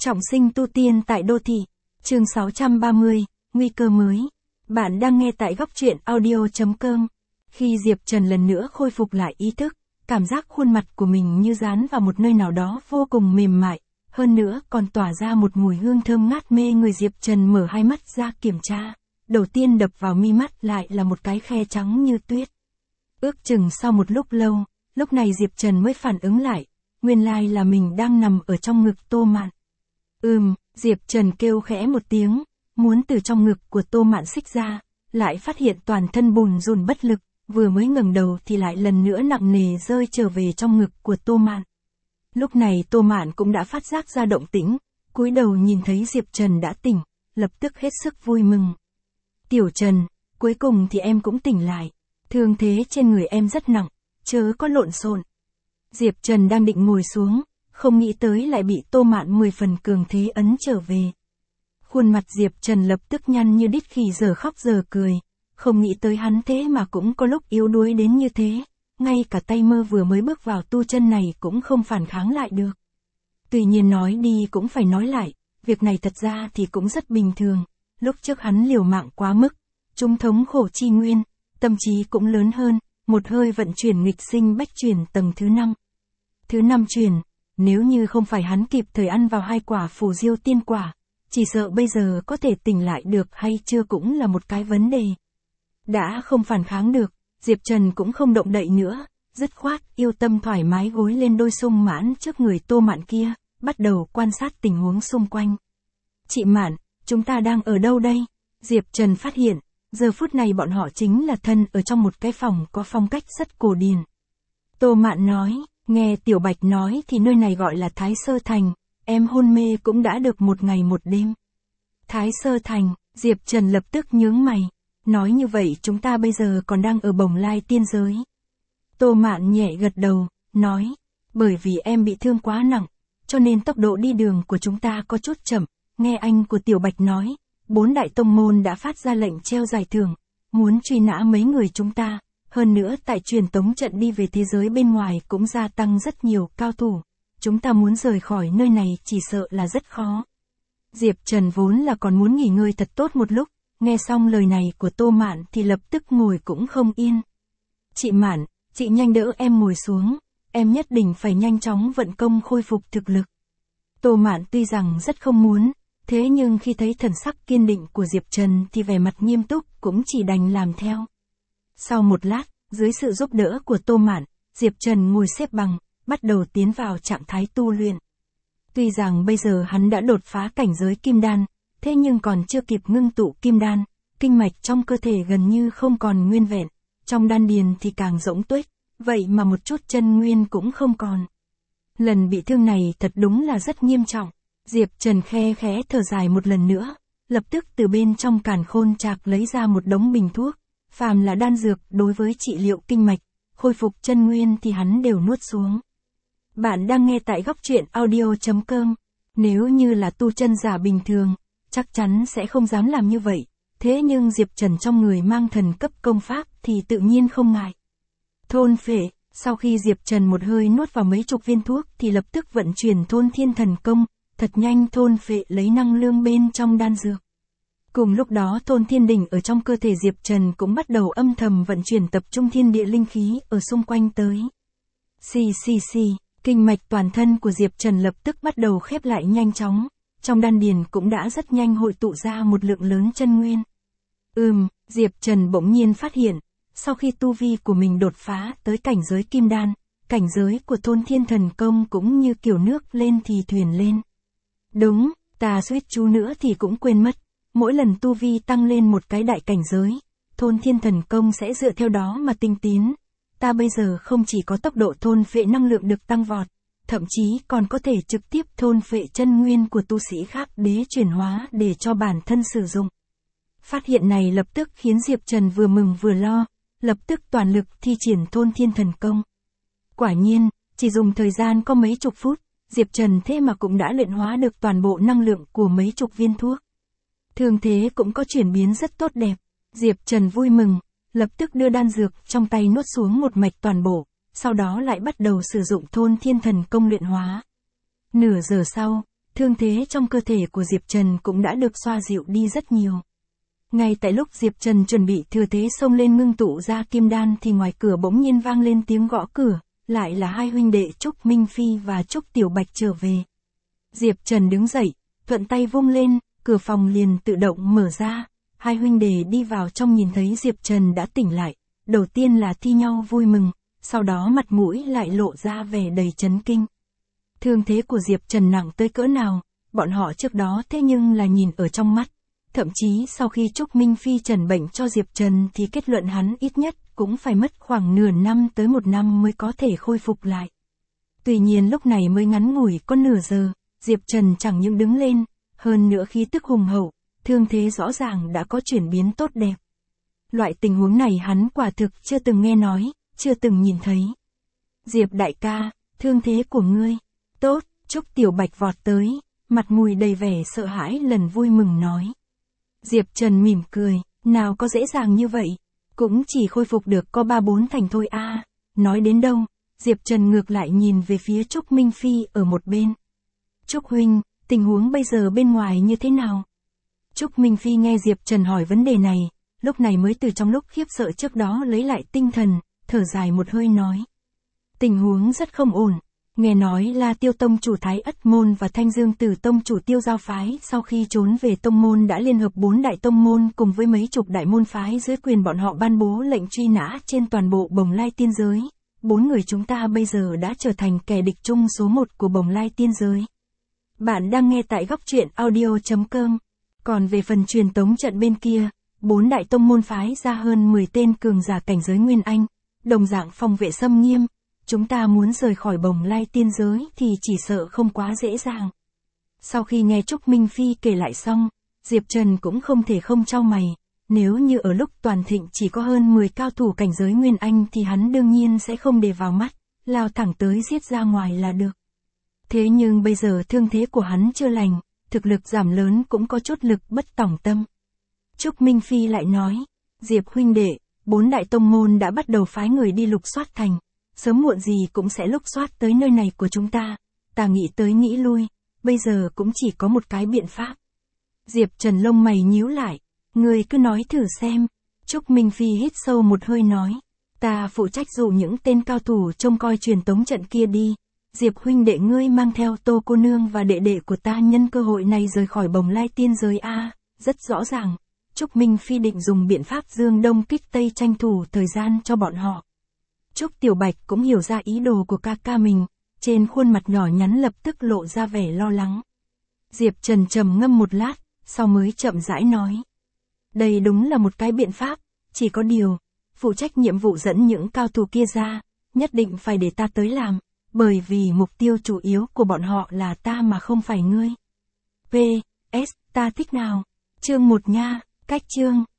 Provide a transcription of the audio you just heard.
Trọng sinh tu tiên tại đô thị. Chương 630, nguy cơ mới. Bạn đang nghe tại góc truyện audio.com. Khi Diệp Trần lần nữa khôi phục lại ý thức, cảm giác khuôn mặt của mình như dán vào một nơi nào đó vô cùng mềm mại, hơn nữa còn tỏa ra một mùi hương thơm ngát mê người. Diệp Trần mở hai mắt ra kiểm tra. Đầu tiên đập vào mi mắt lại là một cái khe trắng như tuyết. Ước chừng sau một lúc lâu, lúc này Diệp Trần mới phản ứng lại, nguyên lai là mình đang nằm ở trong ngực Tô Mạn. Diệp Trần kêu khẽ một tiếng, muốn từ trong ngực của Tô Mạn xích ra, lại phát hiện toàn thân bùn rùn bất lực, vừa mới ngẩng đầu thì lại lần nữa nặng nề rơi trở về trong ngực của Tô Mạn. Lúc này Tô Mạn cũng đã phát giác ra động tĩnh, cúi đầu nhìn thấy Diệp Trần đã tỉnh, lập tức hết sức vui mừng. Tiểu Trần, cuối cùng thì em cũng tỉnh lại, thương thế trên người em rất nặng, chớ có lộn xộn. Diệp Trần đang định ngồi xuống, không nghĩ tới lại bị Tô Mạn 10 phần cường thế ấn trở về. Khuôn mặt Diệp Trần lập tức nhăn như đít khỉ, giờ khóc giờ cười, không nghĩ tới hắn thế mà cũng có lúc yếu đuối đến như thế, ngay cả tay mơ vừa mới bước vào tu chân này cũng không phản kháng lại được. Tuy nhiên nói đi cũng phải nói lại, việc này thật ra thì cũng rất bình thường, lúc trước hắn liều mạng quá mức, chúng thống khổ chi nguyên, tâm trí cũng lớn hơn, một hơi vận chuyển nghịch sinh bách chuyển tầng thứ 5. Thứ 5 chuyển, nếu như không phải hắn kịp thời ăn vào 2 quả phù diêu tiên quả, chỉ sợ bây giờ có thể tỉnh lại được hay chưa cũng là một cái vấn đề. Đã không phản kháng được, Diệp Trần cũng không động đậy nữa, dứt khoát yêu tâm thoải mái gối lên đôi sung mãn trước người Tô Mạn kia, bắt đầu quan sát tình huống xung quanh. Chị Mạn, chúng ta đang ở đâu đây? Diệp Trần phát hiện, giờ phút này bọn họ chính là thân ở trong một cái phòng có phong cách rất cổ điển. Tô Mạn nói, nghe Tiểu Bạch nói thì nơi này gọi là Thái Sơ Thành, em hôn mê cũng đã được 1 ngày 1 đêm. Thái Sơ Thành, Diệp Trần lập tức nhướng mày, nói như vậy chúng ta bây giờ còn đang ở Bồng Lai tiên giới. Tô Mạn nhẹ gật đầu, nói, bởi vì em bị thương quá nặng, cho nên tốc độ đi đường của chúng ta có chút chậm, nghe anh của Tiểu Bạch nói, 4 đại tông môn đã phát ra lệnh treo giải thưởng, muốn truy nã mấy người chúng ta. Hơn nữa tại truyền tống trận đi về thế giới bên ngoài cũng gia tăng rất nhiều cao thủ. Chúng ta muốn rời khỏi nơi này chỉ sợ là rất khó. Diệp Trần vốn là còn muốn nghỉ ngơi thật tốt một lúc, nghe xong lời này của Tô Mạn thì lập tức ngồi cũng không yên. Chị Mạn, chị nhanh đỡ em ngồi xuống, em nhất định phải nhanh chóng vận công khôi phục thực lực. Tô Mạn tuy rằng rất không muốn, thế nhưng khi thấy thần sắc kiên định của Diệp Trần thì vẻ mặt nghiêm túc cũng chỉ đành làm theo. Sau một lát, dưới sự giúp đỡ của Tô Mạn, Diệp Trần ngồi xếp bằng, bắt đầu tiến vào trạng thái tu luyện. Tuy rằng bây giờ hắn đã đột phá cảnh giới kim đan, thế nhưng còn chưa kịp ngưng tụ kim đan, kinh mạch trong cơ thể gần như không còn nguyên vẹn, trong đan điền thì càng rỗng tuếch, vậy mà một chút chân nguyên cũng không còn. Lần bị thương này thật đúng là rất nghiêm trọng. Diệp Trần khe khẽ thở dài một lần nữa, lập tức từ bên trong càn khôn trạc lấy ra một đống bình thuốc. Phàm là đan dược đối với trị liệu kinh mạch, khôi phục chân nguyên thì hắn đều nuốt xuống. Bạn đang nghe tại góc truyện audio.com. Nếu như là tu chân giả bình thường, chắc chắn sẽ không dám làm như vậy. Thế nhưng Diệp Trần trong người mang thần cấp công pháp thì tự nhiên không ngại. Thôn phệ, sau khi Diệp Trần một hơi nuốt vào mấy chục viên thuốc thì lập tức vận chuyển thôn thiên thần công, thật nhanh thôn phệ lấy năng lượng bên trong đan dược. Cùng lúc đó thôn thiên đỉnh ở trong cơ thể Diệp Trần cũng bắt đầu âm thầm vận chuyển tập trung thiên địa linh khí ở xung quanh tới. Kinh mạch toàn thân của Diệp Trần lập tức bắt đầu khép lại nhanh chóng, trong đan điền cũng đã rất nhanh hội tụ ra một lượng lớn chân nguyên. Diệp Trần bỗng nhiên phát hiện, sau khi tu vi của mình đột phá tới cảnh giới kim đan, cảnh giới của thôn thiên thần công cũng như kiểu nước lên thì thuyền lên. Đúng, ta suýt chút nữa thì cũng quên mất. Mỗi lần tu vi tăng lên một cái đại cảnh giới, thôn thiên thần công sẽ dựa theo đó mà tinh tiến. Ta bây giờ không chỉ có tốc độ thôn phệ năng lượng được tăng vọt, thậm chí còn có thể trực tiếp thôn phệ chân nguyên của tu sĩ khác đế chuyển hóa để cho bản thân sử dụng. Phát hiện này lập tức khiến Diệp Trần vừa mừng vừa lo, lập tức toàn lực thi triển thôn thiên thần công. Quả nhiên, chỉ dùng thời gian có mấy chục phút, Diệp Trần thế mà cũng đã luyện hóa được toàn bộ năng lượng của mấy chục viên thuốc. Thương thế cũng có chuyển biến rất tốt đẹp, Diệp Trần vui mừng, lập tức đưa đan dược trong tay nuốt xuống một mạch toàn bộ, sau đó lại bắt đầu sử dụng thôn thiên thần công luyện hóa. Nửa giờ sau, thương thế trong cơ thể của Diệp Trần cũng đã được xoa dịu đi rất nhiều. Ngay tại lúc Diệp Trần chuẩn bị thừa thế xông lên ngưng tụ ra kim đan thì ngoài cửa bỗng nhiên vang lên tiếng gõ cửa, lại là hai huynh đệ Trúc Minh Phi và Trúc Tiểu Bạch trở về. Diệp Trần đứng dậy, thuận tay vung lên, cửa phòng liền tự động mở ra, hai huynh đệ đi vào trong nhìn thấy Diệp Trần đã tỉnh lại, đầu tiên là thi nhau vui mừng, sau đó mặt mũi lại lộ ra vẻ đầy chấn kinh. Thương thế của Diệp Trần nặng tới cỡ nào, bọn họ trước đó thế nhưng là nhìn ở trong mắt. Thậm chí sau khi Trúc Minh Phi trần bệnh cho Diệp Trần thì kết luận hắn ít nhất cũng phải mất khoảng nửa năm tới 1 năm mới có thể khôi phục lại. Tuy nhiên lúc này mới ngắn ngủi có nửa giờ, Diệp Trần chẳng những đứng lên, hơn nữa khí tức hùng hậu, thương thế rõ ràng đã có chuyển biến tốt đẹp. Loại tình huống này hắn quả thực chưa từng nghe nói, chưa từng nhìn thấy. Diệp đại ca, thương thế của ngươi, tốt, Trúc Tiểu Bạch vọt tới, mặt mùi đầy vẻ sợ hãi lần vui mừng nói. Diệp Trần mỉm cười, nào có dễ dàng như vậy, cũng chỉ khôi phục được có 3-4 thành thôi a. Nói đến đâu, Diệp Trần ngược lại nhìn về phía Trúc Minh Phi ở một bên. Trúc huynh, tình huống bây giờ bên ngoài như thế nào? Trúc Minh Phi nghe Diệp Trần hỏi vấn đề này, lúc này mới từ trong lúc khiếp sợ trước đó lấy lại tinh thần, thở dài một hơi nói. Tình huống rất không ổn. Nghe nói là Tiêu Tông chủ Thái Ất Môn và Thanh Dương Tử Tông chủ Tiêu Giao Phái sau khi trốn về tông môn đã liên hợp 4 đại tông môn cùng với mấy chục đại môn phái dưới quyền bọn họ ban bố lệnh truy nã trên toàn bộ Bồng Lai tiên giới. 4 người chúng ta bây giờ đã trở thành kẻ địch chung số 1 của Bồng Lai tiên giới. Bạn đang nghe tại góc truyện audio.com. Còn về phần truyền tống trận bên kia, 4 đại tông môn phái ra hơn 10 tên cường giả cảnh giới Nguyên Anh, đồng dạng phòng vệ xâm nghiêm. Chúng ta muốn rời khỏi Bồng Lai tiên giới thì chỉ sợ không quá dễ dàng. Sau khi nghe Trúc Minh Phi kể lại xong, Diệp Trần cũng không thể không chau mày. Nếu như ở lúc toàn thịnh chỉ có hơn 10 cao thủ cảnh giới Nguyên Anh thì hắn đương nhiên sẽ không để vào mắt, lao thẳng tới giết ra ngoài là được. Thế nhưng bây giờ thương thế của hắn chưa lành, thực lực giảm lớn cũng có chút lực bất tòng tâm. Trúc Minh Phi lại nói, Diệp huynh đệ, 4 đại tông môn đã bắt đầu phái người đi lục soát thành. Sớm muộn gì cũng sẽ lục soát tới nơi này của chúng ta. Ta nghĩ tới nghĩ lui, bây giờ cũng chỉ có một cái biện pháp. Diệp Trần lông mày nhíu lại, người cứ nói thử xem. Trúc Minh Phi hít sâu một hơi nói, ta phụ trách dụ những tên cao thủ trông coi truyền tống trận kia đi. Diệp huynh đệ ngươi mang theo Tô cô nương và đệ đệ của ta nhân cơ hội này rời khỏi Bồng Lai tiên giới a. Rất rõ ràng, Trúc Minh Phi định dùng biện pháp dương đông kích tây tranh thủ thời gian cho bọn họ. Trúc Tiểu Bạch cũng hiểu ra ý đồ của ca ca mình, trên khuôn mặt nhỏ nhắn lập tức lộ ra vẻ lo lắng. Diệp Trần trầm ngâm một lát, sau mới chậm rãi nói. Đây đúng là một cái biện pháp, chỉ có điều, phụ trách nhiệm vụ dẫn những cao thủ kia ra, nhất định phải để ta tới làm, bởi vì mục tiêu chủ yếu của bọn họ là ta mà không phải ngươi. P.S. Ta thích nào? Chương 1 nha, cách chương.